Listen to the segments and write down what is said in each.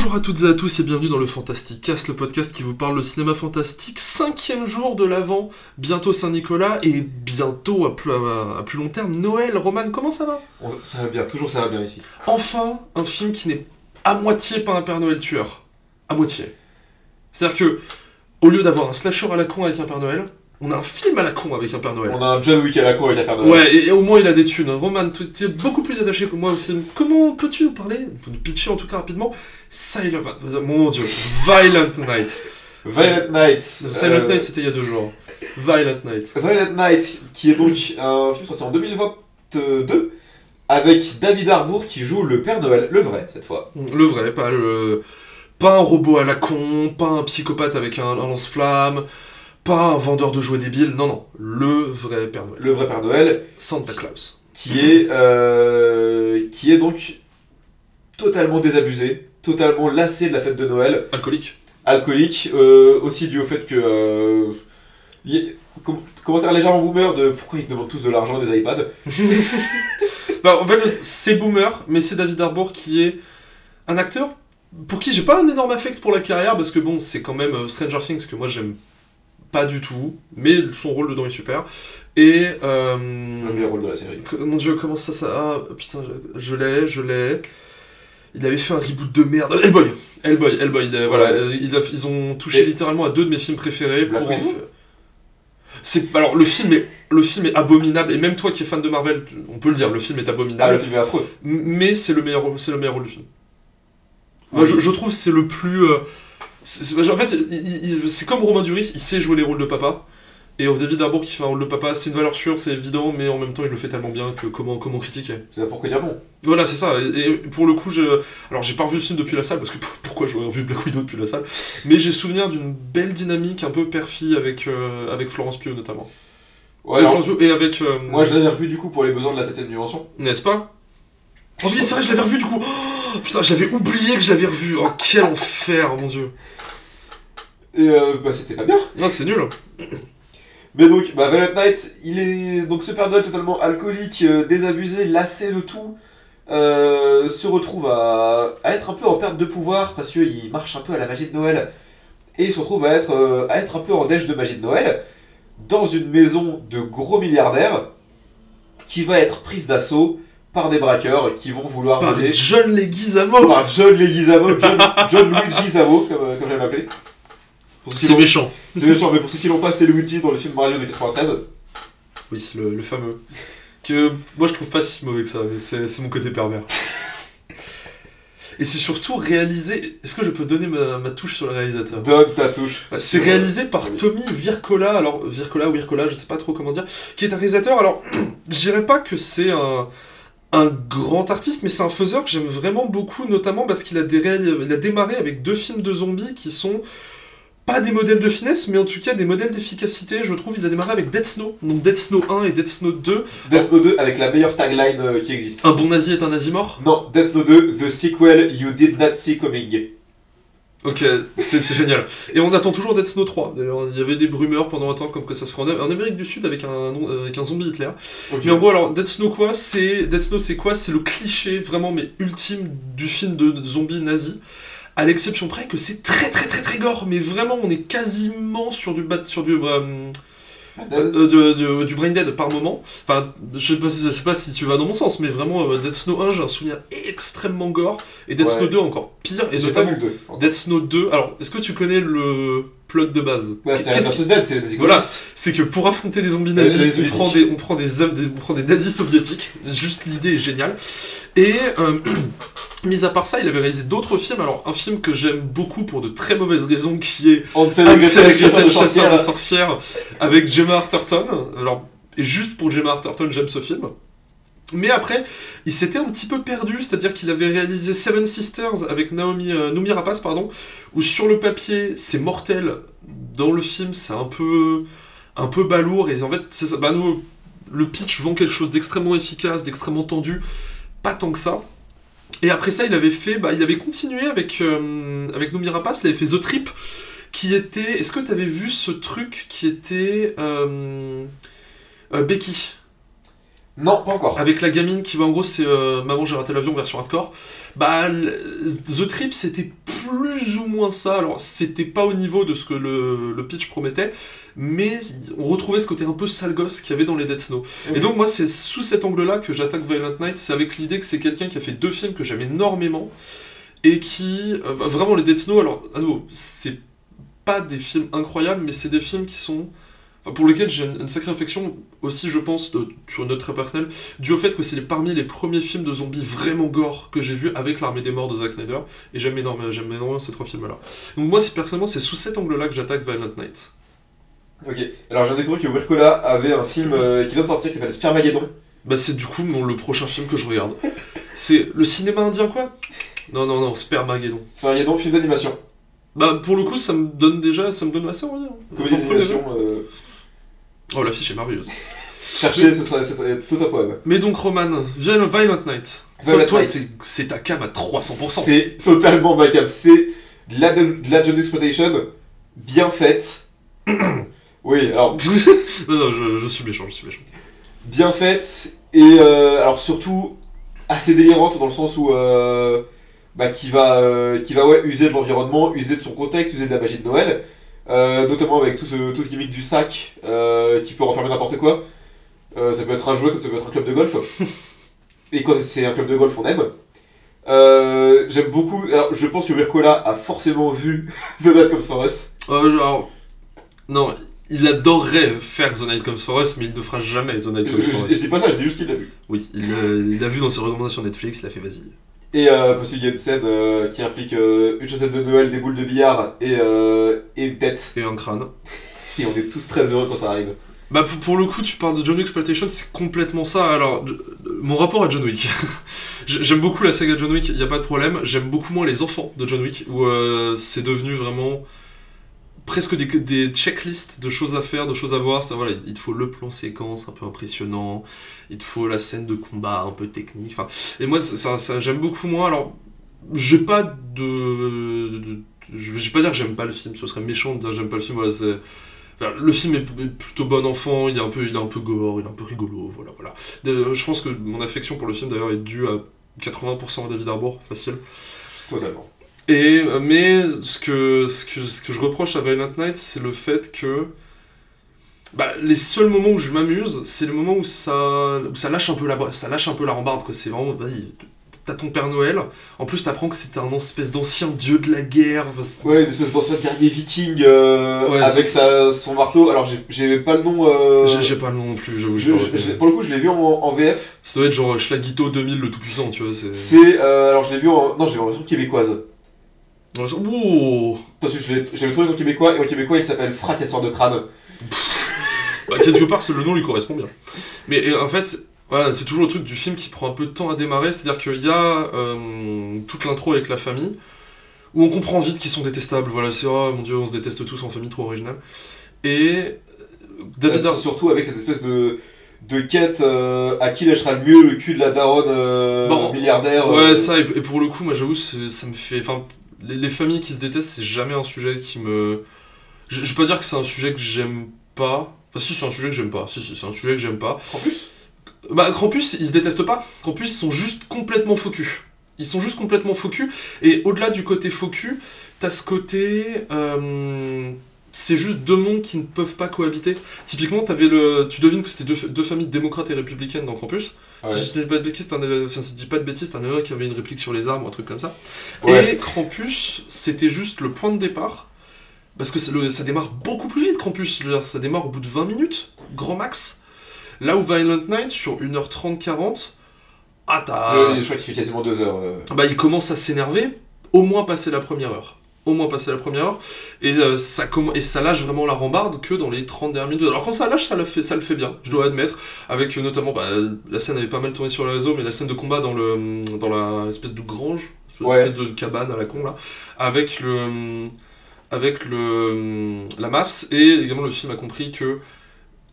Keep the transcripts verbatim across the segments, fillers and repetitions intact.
Bonjour à toutes et à tous et bienvenue dans le Fantasticast, le podcast qui vous parle de cinéma fantastique, cinquième jour de l'Avent, bientôt Saint-Nicolas et bientôt à plus, à, à plus long terme Noël. Roman, comment ça va ? Ça va bien, toujours ça va bien ici. Enfin, un film qui n'est à moitié pas un Père Noël tueur, à moitié. C'est-à-dire que, au lieu d'avoir un slasher à la con avec un Père Noël, on a un film à la con avec un Père Noël. On a un John Wick à la con avec un Père Noël. Ouais, et, et au moins il a des thunes. Roman, tu es beaucoup plus attaché que moi au film. Comment peux-tu nous parler, nous pitcher en tout cas rapidement, Silent... Mon dieu, Violent Night. Violent Night. Silent euh... Night, c'était il y a deux jours. Violent Night. Violent Night, qui est donc un film sorti en deux mille vingt-deux, avec David Harbour qui joue le Père Noël, le vrai cette fois. Le vrai, pas le... Pas un robot à la con, pas un psychopathe avec un, un lance-flamme, pas un vendeur de jouets débiles, non, non, le vrai Père Noël. Le vrai Père Noël. Santa Claus. Qui est, euh, qui est donc totalement désabusé, totalement lassé de la fête de Noël. Alcoolique. Alcoolique, euh, aussi dû au fait que... Euh, y, com- commentaire légèrement boomer de pourquoi ils demandent tous de l'argent et des iPads. Bah, en fait, c'est boomer, mais c'est David Harbour qui est un acteur pour qui j'ai pas un énorme affect pour la carrière, parce que bon, c'est quand même Stranger Things que moi j'aime pas du tout, mais son rôle dedans est super. Et... Euh, le meilleur rôle de la série. Que, mon dieu, comment ça, ça... Ah, putain, je, je l'ai, je l'ai... Il avait fait un reboot de merde. Hellboy Hellboy, Hellboy, il a, ouais. Voilà, ils, a, ils ont touché et littéralement à deux de mes films préférés. Black pour en Widow. C'est, alors, le film, est, le film est abominable, et même toi qui es fan de Marvel, on peut le dire, le film est abominable. Ah, le film est affreux. Mais c'est le meilleur, c'est le meilleur rôle du film. Moi, je, je trouve que c'est le plus... Euh, c'est, c'est, en fait, il, il, c'est comme Romain Duris, il sait jouer les rôles de papa. Et David Harbour qui fait un rôle de papa, c'est une valeur sûre, c'est évident, mais en même temps il le fait tellement bien que comment, comment critiquer. C'est pourquoi dire non. Voilà, c'est ça. Et, et pour le coup, je... alors j'ai pas revu le film depuis la salle, parce que pourquoi j'aurais revu Black Widow depuis la salle, mais j'ai souvenir d'une belle dynamique un peu père-fille avec, euh, avec Florence Pugh notamment. Ouais, et, alors, Pugh, et avec... Euh... Moi je l'avais revu du coup pour les besoins de la septième dimension. N'est-ce pas ? Oh oui, c'est vrai, je l'avais revu du coup. Oh, putain, j'avais oublié que je l'avais revu. Oh, quel enfer, mon dieu. Et euh, bah c'était pas bien. Non, c'est nul. Mais donc, bah, Violent Night, il est donc ce Père Noël totalement alcoolique, euh, désabusé, lassé de tout, euh, se retrouve à, à être un peu en perte de pouvoir parce qu'il marche un peu à la magie de Noël et il se retrouve à être, euh, à être un peu en déche de magie de Noël dans une maison de gros milliardaires qui va être prise d'assaut par des braqueurs qui vont vouloir par voler... John Leguizamo Par John Leguizamo, John, John Luigi Zamo, comme, comme j'aime l'appeler. C'est méchant. C'est méchant, mais pour ceux qui l'ont pas, c'est Luigi dans le film Mario de quatre-vingt-treize. Oui, c'est le, le fameux. Que moi je trouve pas si mauvais que ça, mais c'est, c'est mon côté pervers. Et c'est surtout réalisé... Est-ce que je peux donner ma, ma touche sur le réalisateur ? Donne ta touche. C'est réalisé par oui. Tommy Wirkola, alors Wirkola ou Wirkola, je sais pas trop comment dire, qui est un réalisateur, alors je dirais pas que c'est un... un grand artiste, mais c'est un faiseur que j'aime vraiment beaucoup, notamment parce qu'il a, des réal... il a démarré avec deux films de zombies qui sont... pas des modèles de finesse, mais en tout cas des modèles d'efficacité, je trouve. Il a démarré avec Dead Snow, donc Dead Snow un et Dead Snow deux. Dead Snow deux avec la meilleure tagline euh, qui existe. Un bon nazi est un nazi mort ? Non, Dead Snow deux, The Sequel You Did Not See Coming. Ok, c'est, c'est génial. Et on attend toujours Dead Snow trois. D'ailleurs, il y avait des rumeurs pendant un temps comme que ça se ferait en Amérique du Sud avec un, avec un zombie Hitler. Okay. Mais en gros, alors, Dead Snow quoi, c'est... Dead Snow c'est quoi ? C'est le cliché vraiment, mais ultime du film de zombie nazi. À l'exception près que c'est très très très très gore, mais vraiment on est quasiment sur du bat, sur du euh, euh, de, de, du brain dead par moment. Enfin, je sais pas, je sais pas si tu vas dans mon sens, mais vraiment euh, Dead Snow un, j'ai un souvenir extrêmement gore, et Dead ouais. Snow deux encore pire. Et j'ai notamment pas vu le deux. Dead Snow deux. Alors, est-ce que tu connais le plot de base ? Bah, c'est Return of the Dead, c'est les Voilà, c'est que pour affronter des zombies nazis, les, les on, prend des, on, prend des, des, on prend des nazis soviétiques. Juste l'idée est géniale. Et euh, mis à part ça, il avait réalisé d'autres films. Alors, un film que j'aime beaucoup pour de très mauvaises raisons, qui est Hansel et Gretel, chasseur de sorcières, avec Gemma Arterton. Alors, et juste pour Gemma Arterton, j'aime ce film. Mais après, il s'était un petit peu perdu, c'est-à-dire qu'il avait réalisé Seven Sisters avec Naomi, euh, Noomi Rapace, pardon, où sur le papier, c'est mortel. Dans le film, c'est un peu, un peu balourd. Et en fait, c'est ça, bah, nous, le pitch vend quelque chose d'extrêmement efficace, d'extrêmement tendu. Pas tant que ça. Et après ça, il avait fait, bah, il avait continué avec, euh, avec Noomi Rapace, il avait fait The Trip, qui était... Est-ce que tu avais vu ce truc qui était... Euh, euh, Becky ? Non, pas encore. Avec la gamine qui va, en gros, c'est euh, Maman, j'ai raté l'avion version hardcore. Bah, l- The Trip, c'était plus ou moins ça. Alors, c'était pas au niveau de ce que le, le pitch promettait, mais on retrouvait ce côté un peu sale gosse qu'il y avait dans les Dead Snow. Ok. Et donc, moi, c'est sous cet angle-là que j'attaque Violent Night. C'est avec l'idée que c'est quelqu'un qui a fait deux films que j'aime énormément, et qui... euh, vraiment, les Dead Snow, alors, à nouveau, c'est pas des films incroyables, mais c'est des films qui sont... Enfin, pour lesquels j'ai une, une sacrée affection, aussi je pense, de, sur une note très personnelle, dû au fait que c'est les- parmi les premiers films de zombies vraiment gore que j'ai vus avec l'Armée des Morts de Zack Snyder, et j'aime énormément, j'aime énormément ces trois films-là. Donc moi, c'est, personnellement, c'est sous cet angle-là que j'attaque Violent Night. Ok. Alors, j'ai découvert que Wirkola avait un film euh, qui vient de sortir qui s'appelle Spermageddon. Bah c'est du coup mon, le prochain film que je regarde. C'est le cinéma indien, quoi. Non, non, non, Spermageddon. Spermageddon, film d'animation. Bah pour le coup, ça me donne déjà, ça me donne assez envie. Hein. Comédie Enfin, premier d'animation. Euh... degré. Oh, l'affiche est merveilleuse. Cherchez, ce serait, ce serait tout un poème. Mais donc, Roman, Violent, Violent Night. Violent toi, toi, Night. c'est, c'est ta cam à trois cents pour cent. C'est totalement ma cam. C'est de la, de la John Exploitation bien faite. Oui, alors, non, non, je, je suis méchant, je suis méchant. bien faite et euh, alors surtout assez délirante dans le sens où euh, bah, qui va, euh, qui va ouais, user de l'environnement, user de son contexte, user de la magie de Noël, euh, notamment avec tout ce, tout ce gimmick du sac euh, qui peut renfermer n'importe quoi. Euh, ça peut être un jouet comme ça peut être un club de golf. Et quand c'est un club de golf, on aime. Euh, j'aime beaucoup. Alors, je pense que Wirkola a forcément vu The Night Comes For Us. Euh, alors, non, il adorerait faire The Night Comes For Us, mais il ne fera jamais The Night Je, Comes je- For je Us. dis pas ça, je dis juste qu'il l'a vu. Oui, il, euh, il l'a vu dans ses recommandations Netflix, il a fait vas-y. Et euh, parce qu'il y a une scène euh, qui implique euh, une chaussette de Noël, des boules de billard et, euh, et une tête. Et un crâne. Et on est tous très heureux quand ça arrive. Bah pour, pour le coup, tu parles de John Wick Exploitation, c'est complètement ça. Alors, je- mon rapport à John Wick. J'ai- J'aime beaucoup la saga John Wick, il y a pas de problème. J'aime beaucoup moins les enfants de John Wick, où euh, c'est devenu vraiment presque des, des checklists de choses à faire, de choses à voir. Ça, voilà, il te faut le plan séquence un peu impressionnant, il te faut la scène de combat un peu technique. Enfin, et moi, ça, ça, ça- j'aime beaucoup moins. Alors, j'ai pas de, de- je vais pas dire que j'aime pas le film. Ce serait méchant de dire que j'aime pas le film. Voilà, c'est Enfin, le film est est plutôt bon enfant, il est un peu, il est un peu gore, il est un peu rigolo, voilà, voilà. De- je pense que mon affection pour le film d'ailleurs est due à quatre-vingts pour cent à David Harbour, facile. Totalement. Et, euh, mais ce que, ce, que, ce que je reproche à Violent Night, c'est le fait que bah, les seuls moments où je m'amuse, c'est les moments où ça, où ça, lâche un peu la, ça lâche un peu la rambarde, quoi. C'est vraiment, vas-y, t'as ton Père Noël, en plus t'apprends que c'était un espèce d'ancien dieu de la guerre. Enfin, c'est- Ouais, une espèce d'ancien guerrier viking euh, Ouais, avec c'est- sa, son marteau. Alors, j'ai- j'ai pas le nom. Euh... J'ai, j'ai pas le nom non plus, j'avoue. je- j'ai pas je- retenu. je- pour le coup, je l'ai vu en, en V F. Ça doit être genre Schlagito deux mille, le tout-puissant, tu vois. C'est... C'est. Euh, alors, je l'ai vu en. Non, je l'ai vu en version québécoise. Ouh. Parce que je l'ai- j'avais trouvé en québécois, et en québécois, il s'appelle Fracasseur de crâne. Bah, quelque part, c'est- le nom lui correspond bien. Mais et, en fait, voilà, c'est toujours le truc du film qui prend un peu de temps à démarrer, c'est-à-dire qu'il y a euh, toute l'intro avec la famille, où on comprend vite qu'ils sont détestables, voilà, c'est oh mon dieu, on se déteste tous en famille, trop original. Et euh, David Euh, Har- surtout avec cette espèce de. De quête euh, à qui lâchera le mieux le cul de la daronne euh, Bon, milliardaire. Ouais, euh, ça, et, et pour le coup, moi j'avoue, c'est- ça me fait. Enfin, les, les familles qui se détestent, c'est jamais un sujet qui me. Je, je vais pas dire que c'est un sujet que j'aime pas. Enfin, si, c'est un sujet que j'aime pas. Si, si, c'est un sujet que j'aime pas. En plus, Bah, Krampus, ils se détestent pas. Krampus, ils sont juste complètement faux cul. Ils sont juste complètement faux cul. Et au-delà du côté faux cul, t'as ce côté. euh, c'est juste deux mondes qui ne peuvent pas cohabiter. Typiquement, t'avais le. Tu devines que c'était deux, deux familles démocrates et républicaines dans Krampus. Ouais. Si je dis pas de bêtises, t'en avais- enfin, si je dis pas de bêtises, t'en avais un qui avait une réplique sur les armes ou un truc comme ça. Ouais. Et Krampus, c'était juste le point de départ. Parce que c'est le- ça démarre beaucoup plus vite, Krampus. Je veux dire, ça démarre au bout de vingt minutes, grand max. Là où Violent Night, sur une heure trente quarante, ah t'as. euh, je crois qu'il fait quasiment deux heures. euh. Bah, il commence à s'énerver, au moins passer la première heure. Au moins passer la première heure. Et, euh, ça, comm- et ça lâche vraiment la rambarde que dans les trente dernières minutes. Alors quand ça lâche, ça le fait, ça le fait bien, je dois admettre. Avec euh, notamment, bah, la scène avait pas mal tourné sur le réseau, mais la scène de combat dans, le, dans la espèce de grange, espèce Ouais. de cabane à la con là, avec le. Avec le, la masse, et également le film a compris que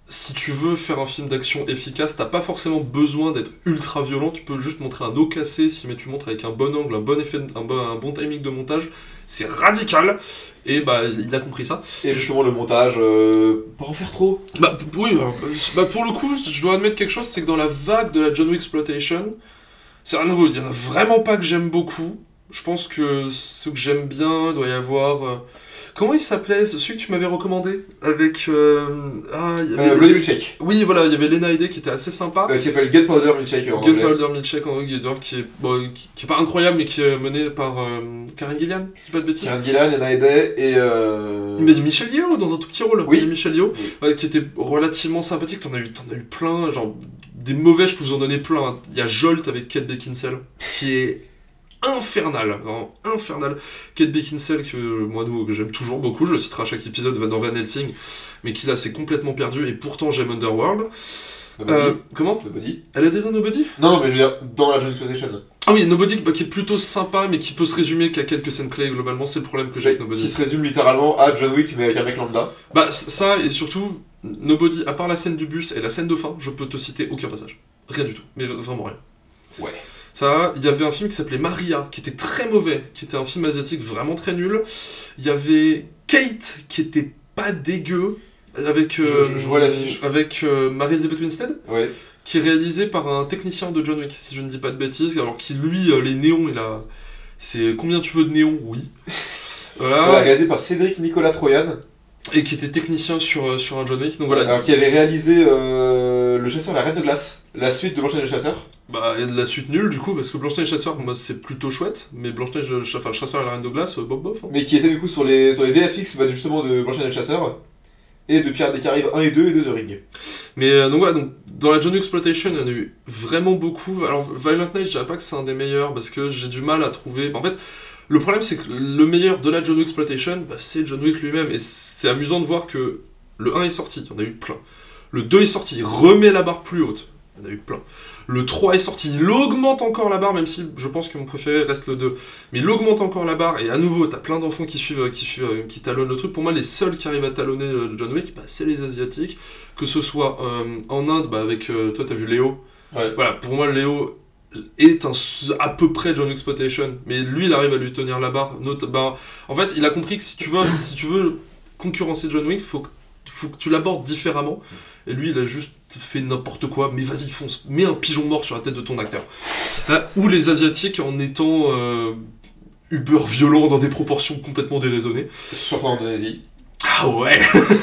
si tu veux faire un film d'action efficace, t'as pas forcément besoin d'être ultra violent, tu peux juste montrer un os cassé, si mais tu montres avec un bon angle, un bon effet, un bon, un bon timing de montage, c'est radical, et bah il a compris ça. Et justement le montage, euh, pas en faire trop. Bah oui, alors, bah, pour le coup, je dois admettre quelque chose, c'est que dans la vague de la John Wick exploitation, c'est rien de nouveau, il y en a vraiment pas que j'aime beaucoup, je pense que ceux que j'aime bien, doit y avoir... Euh... Comment il s'appelait, celui que tu m'avais recommandé avec euh... ah, il y avait Euh, Bloody Milkshake. Oui, voilà, il y avait Lena Headey qui était assez sympa. Euh, qui s'appelle Gunpowder Milkshake en anglais. Gunpowder Milkshake en anglais, qui est bon, qui, qui est pas incroyable, mais qui est mené par euh, Karen Gillan, si je dis pas de bêtises. Karen Gillan, Lena Headey et euh... Mais Michel Yeoh dans un tout petit rôle. Oui. Il y a Michel Yeoh, Oui. ouais, qui était relativement sympathique. T'en as eu, t'en as eu plein, genre des mauvais, je peux vous en donner plein. Il y a Jolt avec Kate Beckinsale, qui est infernal, vraiment infernal. Kate Beckinsale, que moi nous, que j'aime toujours beaucoup, je le citerai à chaque épisode dans Van Helsing, mais qui là s'est complètement perdu, et pourtant j'aime Underworld. Euh, comment Nobody. Elle a déjà dans Nobody? Non, non, mais je veux dire, dans la John Exploitation. Ah oui, Nobody bah, qui est plutôt sympa, mais qui peut se résumer qu'à quelques scènes clés, globalement, c'est le problème que j'ai avec Nobody. Qui se résume littéralement à John Wick, mais avec un mec lambda. Bah ça, et surtout, Nobody, à part la scène du bus et la scène de fin, je peux te citer aucun passage. Rien du tout, mais vraiment rien. Ouais. Ça, il y avait un film qui s'appelait Maria, qui était très mauvais, qui était un film asiatique vraiment très nul. Il y avait Kate, qui était pas dégueu, avec, euh, je, je vois l'affiche. avec euh, Mary-Elizabeth Winstead, ouais. qui est réalisé par un technicien de John Wick, si je ne dis pas de bêtises, alors qui, lui, euh, les néons, il a... C'est combien tu veux de néons? Oui. Voilà. voilà. Réalisé par Cédric Nicolas Troyan. Et qui était technicien sur, sur un John Wick, donc voilà. Alors, qui avait réalisé euh, Le Chasseur et la Reine de Glace, la suite de Blanche-Neige et le Chasseur. Bah, il y a de la suite nulle du coup, parce que Blanche-Neige et le Chasseur, moi c'est plutôt chouette, mais Blanche-Neige, enfin, le Chasseur et la Reine de Glace, bof bof. Hein. Mais qui était du coup sur les, sur les V F X bah, justement de Blanche-Neige et le Chasseur, et de Pirates des Caraïbes un et deux et de The Ring. Mais euh, donc voilà, donc, dans la John Wick Exploitation, il y en a eu vraiment beaucoup. Alors, Violent Night, je dirais pas que c'est un des meilleurs, parce que j'ai du mal à trouver. En fait, le problème c'est que le meilleur de la John Wick Exploitation, bah, c'est John Wick lui-même, et c'est amusant de voir que le un est sorti, il y en a eu plein. Le deux est sorti, il remet la barre plus haute, il y en a eu plein. Le trois est sorti, il augmente encore la barre, même si je pense que mon préféré reste le deux. Mais il augmente encore la barre, et à nouveau, t'as plein d'enfants qui suivent, qui suivent, qui talonnent le truc. Pour moi, les seuls qui arrivent à talonner le John Wick, bah, c'est les Asiatiques. Que ce soit euh, en Inde, bah, avec... Euh, toi, t'as vu Léo. Ouais. Voilà, pour moi, Léo est un, à peu près John Wick Exploitation. Mais lui, il arrive à lui tenir la barre. Note, bah, en fait, il a compris que si tu veux, si tu veux concurrencer John Wick, faut que, faut que tu l'abordes différemment. Et lui, il a juste fait n'importe quoi, mais vas-y, fonce, mets un pigeon mort sur la tête de ton acteur. Là, ou les Asiatiques en étant euh, uber violents dans des proportions complètement déraisonnées. Surtout en Indonésie. Ah ouais.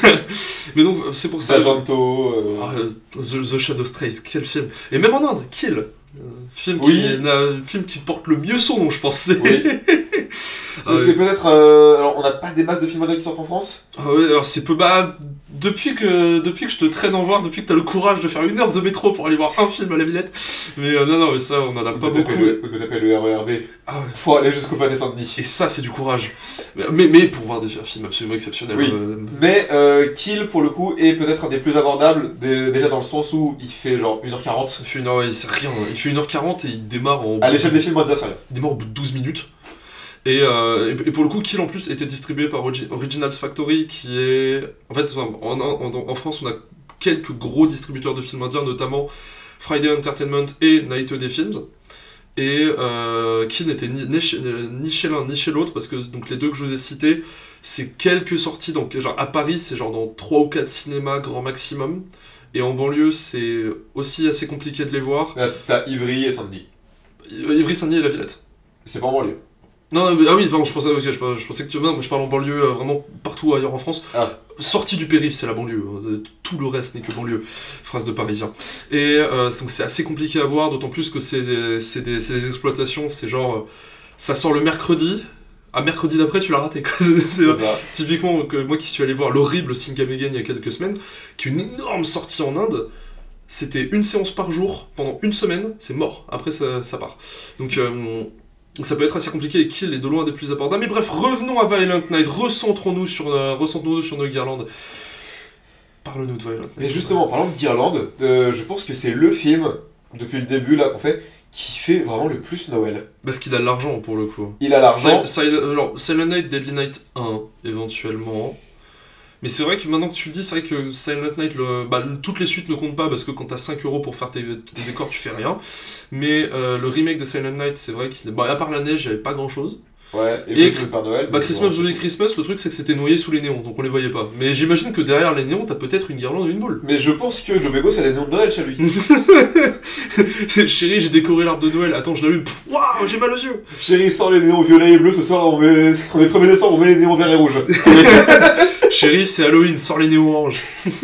Mais donc, c'est pour ça... Sargento... Euh... Ah, The, The Shadow Strays, quel film. Et même en Inde, Kill. Euh, film, oui. qui, euh, film qui porte le mieux son nom, je pense. Oui. Ah, c'est oui. peut-être... Euh... Alors, on n'a pas des masses de films indiens qui sortent en France. Ah ouais, alors c'est peu... Bah, depuis que, depuis que je te traîne en voir, depuis que t'as le courage de faire une heure de métro pour aller voir un film à la Villette. Mais euh, non, non, mais ça, on en a on pas peut beaucoup. Le, on peut taper le R E R B Ah ouais. pour aller jusqu'au Pâté Saint-Denis. Et ça, c'est du courage. Mais, mais pour voir des films absolument exceptionnels. Oui. Euh... Mais euh, Kill, pour le coup, est peut-être un des plus abordables, de, déjà dans le sens où il fait genre une heure quarante. Il fait une heure, il sait rien. Il fait une heure quarante et il démarre en... À l'échelle des films indiens, c'est rien. Il démarre au bout de douze minutes. Et, euh, et, et pour le coup, Kill en plus était distribué par Originals Factory, qui est... En fait, en, en, en France, on a quelques gros distributeurs de films indiens, notamment Friday Entertainment et Night Day Films. Et euh, Kill n'était ni, ni, chez, ni chez l'un ni chez l'autre, parce que donc, les deux que je vous ai cités, c'est quelques sorties. Donc, genre, à Paris, c'est genre dans trois ou quatre cinémas grand maximum. Et en banlieue, c'est aussi assez compliqué de les voir. Là, t'as Ivry et Saint-Denis. Ivry, Saint-Denis et La Villette. C'est pas en banlieue. Non, non mais, ah oui, pardon, je pensais, okay, je, je pensais que tu... Non, moi je parle en banlieue, euh, vraiment partout ailleurs en France. Ah. Sortie du périph', c'est la banlieue. Hein, tout le reste n'est que banlieue. Phrase de parisien. Et euh, donc c'est assez compliqué à voir, d'autant plus que c'est des, c'est des, c'est des exploitations, c'est genre... Euh, ça sort le mercredi, à mercredi d'après tu l'as raté. Quoi. C'est, c'est, c'est ça. Typiquement, que moi qui suis allé voir l'horrible Singam Again il y a quelques semaines, qui est une énorme sortie en Inde, c'était une séance par jour, pendant une semaine, c'est mort. Après ça, ça part. Donc... Euh, ça peut être assez compliqué et Kill est de loin des plus abordables. Mais bref, revenons à Violent Night, recentrons-nous sur, euh, recentrons-nous sur nos guirlandes. Parle-nous de Violent Night. Mais justement, en parlant de guirlande, euh, je pense que c'est le film, depuis le début là qu'on fait, qui fait vraiment le plus Noël. Parce qu'il a l'argent pour le coup. Il a l'argent. Sil- Sil- alors, Silent Night, Deadly Night un, éventuellement. Mais c'est vrai que maintenant que tu le dis, c'est vrai que Silent Night, le, bah, le- toutes les suites ne comptent pas parce que quand t'as cinq euros pour faire tes, tes décors, tu fais rien. Mais euh, le remake de Silent Night, c'est vrai qu'il. Bah, à part la neige, il n'y avait pas grand chose. Ouais, et, Et puis le Père Noël. Bah, mais Christmas, bon, Bloody Christmas, le truc c'est que c'était noyé sous les néons, donc on les voyait pas. Mais j'imagine que derrière les néons, t'as peut-être une guirlande et une boule. Mais je pense que Joe Begos a des noms de Noël chez lui. Chérie, j'ai décoré l'arbre de Noël, attends, je l'allume. Pff, Waouh, j'ai mal aux yeux. Chérie, sans les néons violets et bleus, ce soir on met. On est premier décembre, on met les néons verts et rouges. Chérie, c'est Halloween, sors les néons oranges.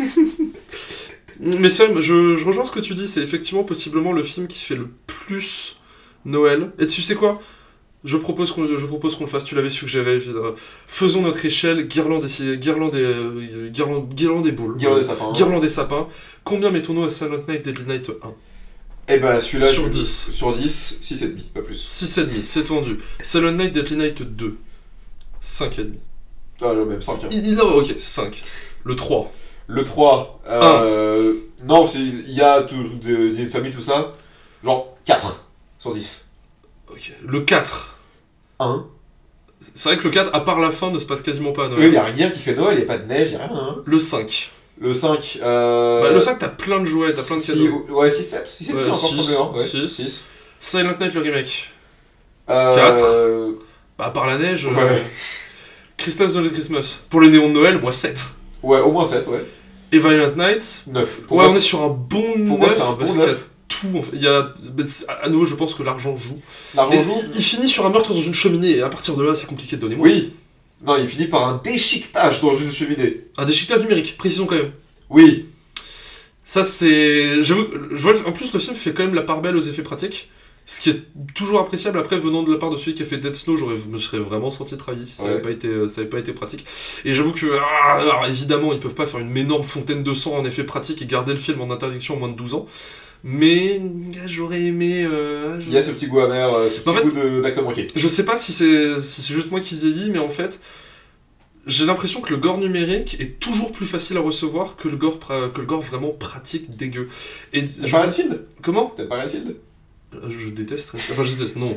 Mais Sam, je, je rejoins ce que tu dis, c'est effectivement possiblement le film qui fait le plus Noël. Et tu sais quoi ? Je propose qu'on je propose qu'on le fasse, tu l'avais suggéré, évidemment. Faisons notre échelle, guirlande et, guirlande et, euh, guirlande, guirlande et boules. Guirlande des sapins. Guirlande et sapins. Combien mettons-nous à Silent Night Deadly Night un ? Et bah celui-là. Sur je- dix. Sur dix, six virgule cinq, pas plus. six virgule cinq, c'est tendu. Silent Night Deadly Night deux. cinq virgule cinq. Ah, non, même cinq. Hein. Il, il a, ok, cinq. Le trois. Le trois. Euh, non, parce qu'il y a tout, de, il y a une famille, tout ça. Genre quatre sur dix. Ok. Le quatre. un. C'est vrai que le quatre, à part la fin, ne se passe quasiment pas à Il Noël. n'y a rien qui fait Noël, il n'y a pas de neige, il n'y a rien. Hein. Le cinq. Le cinq. Euh... Bah, le cinq, t'as plein de jouets, t'as plein de six- cadeaux. Ouais, six sept. six sept, Ouais, encore six, probablement. Ouais. six. six. Silent Night, le remake. Euh... quatre. Bah, à part la neige. Ouais. Euh... Christmas Bloody Christmas. Pour les néons de Noël, moi sept. Ouais, au moins sept, ouais. Et Violent Night. neuf. Ouais, on est sur un bon pour moi, neuf. c'est un bon parce qu'il y a neuf. tout. En fait. Il y a. bah, c'est- À nouveau, je pense que l'argent joue. L'argent Et joue. il, il finit sur un meurtre dans une cheminée, et à partir de là, c'est compliqué de donner moins. Oui. Non, il finit par un déchiquetage dans une cheminée. Un déchiquetage numérique, précisons quand même. Oui. Ça, c'est. J'avoue, que- je vois, le- en plus, le film fait quand même la part belle aux effets pratiques. Ce qui est toujours appréciable après, venant de la part de celui qui a fait Dead Snow, j'aurais, me serais vraiment senti trahi si ça n'avait Ouais. pas été, euh, ça avait pas été pratique. Et j'avoue que, ah, alors évidemment, ils peuvent pas faire une énorme fontaine de sang en effet pratique et garder le film en interdiction en moins de douze ans. Mais ah, j'aurais aimé. euh, Il y a ce petit goût amer, euh, ce petit En fait- goût de- d'acteur manqué. Je sais pas si c'est, si c'est juste moi qui vieillis, mais en fait, j'ai l'impression que le gore numérique est toujours plus facile à recevoir que le gore, pra- que le gore vraiment pratique dégueu. Et T'aimes je- pas Renfield Comment T'aimes pas Renfield Euh, Je déteste. Renfield. Enfin, je déteste, non.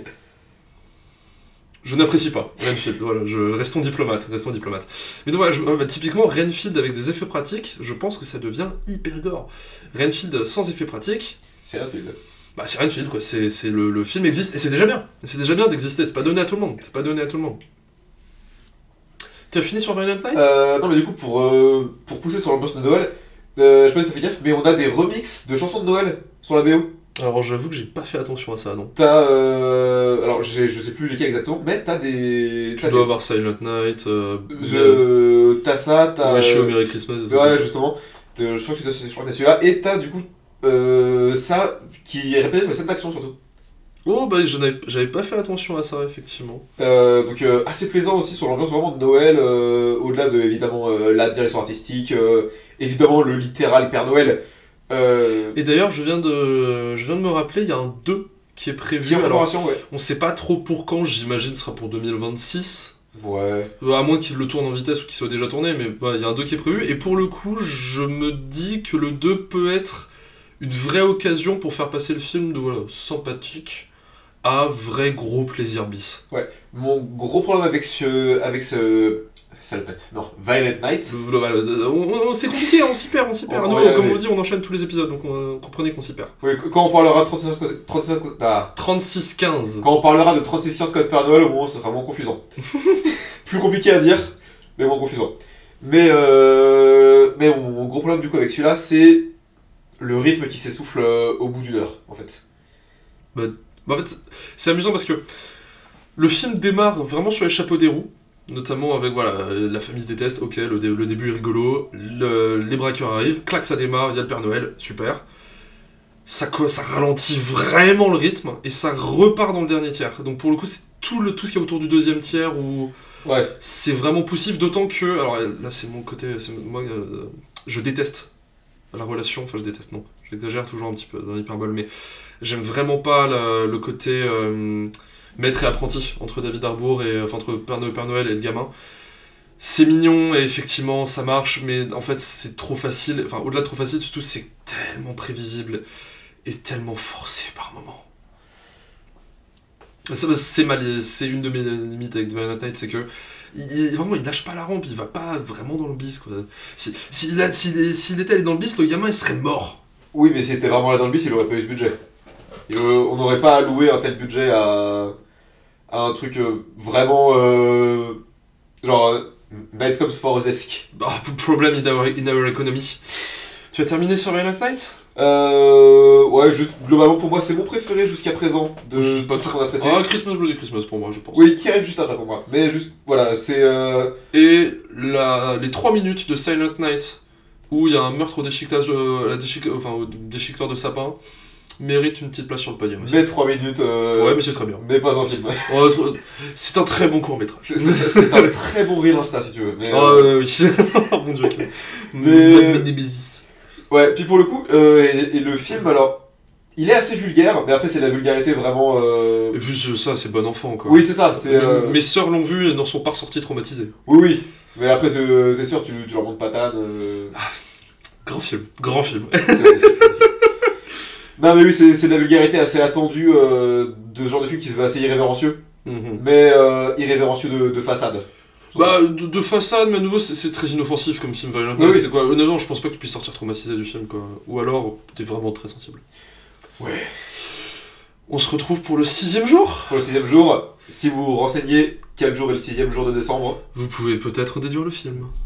Je n'apprécie pas Renfield, voilà, je... restons diplomates, restons diplomates. Mais donc voilà, je- bah, typiquement, Renfield avec des effets pratiques, je pense que ça devient hyper gore. Renfield sans effets pratiques, C'est Renfield. bah c'est Renfield, quoi, c'est, c'est le, le film existe, et c'est déjà bien. C'est déjà bien d'exister, c'est pas donné à tout le monde, c'est pas donné à tout le monde. Tu as fini sur Violent Night Euh, non, mais du coup, pour, euh, pour pousser sur l'ambiance de Noël, euh, je sais pas si t'as fait gaffe, mais on a des remixes de chansons de Noël sur la B O. Alors j'avoue que j'ai pas fait attention à ça, non. T'as. Euh, alors, j'ai- je sais plus lesquels exactement, mais t'as des. Tu t'as dois des- avoir Silent Night, euh... Je- T'as ça, t'as. Wish You a euh, Merry Christmas. des trucs Ouais, comme ça. justement. T'as- Je crois que t'as je crois que t'as celui-là. Et t'as du coup euh, ça qui est répété dans les scènes d'action surtout. Oh bah je n'avais- j'avais pas fait attention à ça, effectivement. Euh, donc euh, assez plaisant aussi sur l'ambiance vraiment de Noël, euh, au-delà de évidemment euh, la direction artistique, euh, évidemment le littéral Père Noël. Euh, Et d'ailleurs, je viens de, je viens de me rappeler, il y a un deux qui est prévu. qui est en Alors, préparation, ouais. on sait pas trop pour quand, j'imagine ce sera pour deux mille vingt-six. Ouais. Euh, à moins qu'il le tourne en vitesse ou qu'il soit déjà tourné, mais bah, il y a un deux qui est prévu. Et pour le coup, je me dis que le deux peut être une vraie occasion pour faire passer le film de voilà, sympathique à vrai gros plaisir bis. Mon gros problème avec ce. avec ce. Silent Night, non, Violent Night. Le- le- voilà, on- on- c'est compliqué, on s'y perd, on s'y perd. On Nous, va y comme arriver. on dit, on enchaîne tous les épisodes, donc on, comprenez qu'on s'y perd. Oui, quand on parlera de trente-six, trente-six, ah, trente-six quinze. quand on parlera de trente-six quinze Code Père Noël, au moins ce sera moins confusant. Plus compliqué à dire, mais moins confusant. Mais, euh, mais mon, mon gros problème du coup avec celui-là, c'est le rythme qui s'essouffle euh, au bout d'une heure, en fait. Bah, en fait, c'est- c'est amusant parce que le film démarre vraiment sur les chapeaux des roues, notamment avec voilà, euh, la famille se déteste, ok, le, dé- le début est rigolo, le- les braqueurs arrivent, clac, ça démarre, il y a le Père Noël, super. Ça, co- ça ralentit vraiment le rythme et ça repart dans le dernier tiers. Donc pour le coup, c'est tout, le, tout ce qui est autour du deuxième tiers où Ouais, c'est vraiment poussif, d'autant que. Alors là, c'est mon côté. c'est moi, euh, je déteste la relation, enfin, je déteste, non, j'exagère toujours un petit peu dans l'hyperbole, mais j'aime vraiment pas la- le côté euh, maître et apprenti entre David Harbour et. Enfin, entre Père, No- Père Noël et le gamin. C'est mignon et effectivement ça marche, mais en fait c'est trop facile, enfin au-delà de trop facile, surtout c'est tellement prévisible et tellement forcé par moments. C'est c'est mal, c'est une de mes limites avec Violent Night, c'est que il, il- vraiment, il lâche pas la rampe, il va pas vraiment dans le bis, quoi. Si- S'il a- s'il s'il était allé dans le bis, le gamin, il serait mort. Oui, mais s'il était vraiment là dans le bis, il aurait pas eu ce budget. Et, euh, on n'aurait pas alloué un tel budget à, à un truc euh, vraiment. Euh, genre. Euh, Night Comes for Us-esque. Ah, problem in our, in our economy. Tu as terminé sur Violent Night? Euh. Ouais, juste, globalement, pour moi, c'est mon préféré jusqu'à présent de C'est tout pas ce qu'on a traité. Ah, Christmas Bloody Christmas pour moi, je pense. Oui, qui arrive juste après pour moi. Mais juste, voilà, c'est. Euh... Et la, les trois minutes de Silent Night, où il y a un meurtre au déchiquetage de, la déchique, enfin, au déchiqueteur de sapin, mérite une petite place sur le podium aussi. Mais trois minutes. Euh... Ouais, mais c'est très bien. N'est pas un film. Oh, tr- c'est un très bon court-métrage. C'est- C'est c'est un très bon reel Insta si tu veux. Mais, Ah euh, ouais, oui. Oh mon dieu, quel- Mais- Ma- ma Némésis. Ouais, puis pour le coup, euh, et, et le film, alors, il est assez vulgaire, mais après c'est la vulgarité vraiment. Euh... Et puis ce- ça, c'est bon enfant, quoi. Oui, c'est ça. C'est. Mes- Euh... Mes sœurs l'ont vu et n'en sont pas ressorties traumatisées. Oui, oui. Mais après, t'es t'es sûr, tu, tu leur montres patane. Euh... Grand film, grand film. c'est magnifique, c'est magnifique. Non, mais oui, c'est c'est de la vulgarité assez attendue euh, de ce genre de film qui se veut assez irrévérencieux, Mhm. mais euh, irrévérencieux de, de façade. Bah, de, de façade, mais à nouveau, c'est c'est très inoffensif comme film Violent Oui, Night. oui. C'est quoi honnêtement, je pense pas que tu puisses sortir traumatisé du film, quoi. Ou alors, t'es vraiment très sensible. Ouais. On se retrouve pour le sixième jour. Pour le sixième jour, si vous vous renseignez quel jour est le sixième jour de décembre, Vous pouvez peut-être déduire le film.